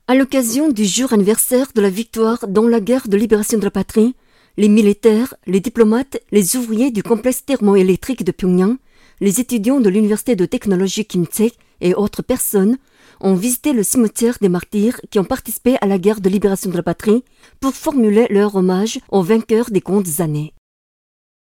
À l'occasion du jour anniversaire de la victoire dans la guerre de libération de la patrie, les militaires, les diplomates, les ouvriers du complexe thermoélectrique de Pyongyang, les étudiants de l'université de technologie Kim-Tse et autres personnes ont visité le cimetière des martyrs qui ont participé à la guerre de libération de la patrie pour formuler leur hommage aux vainqueurs des grandes années.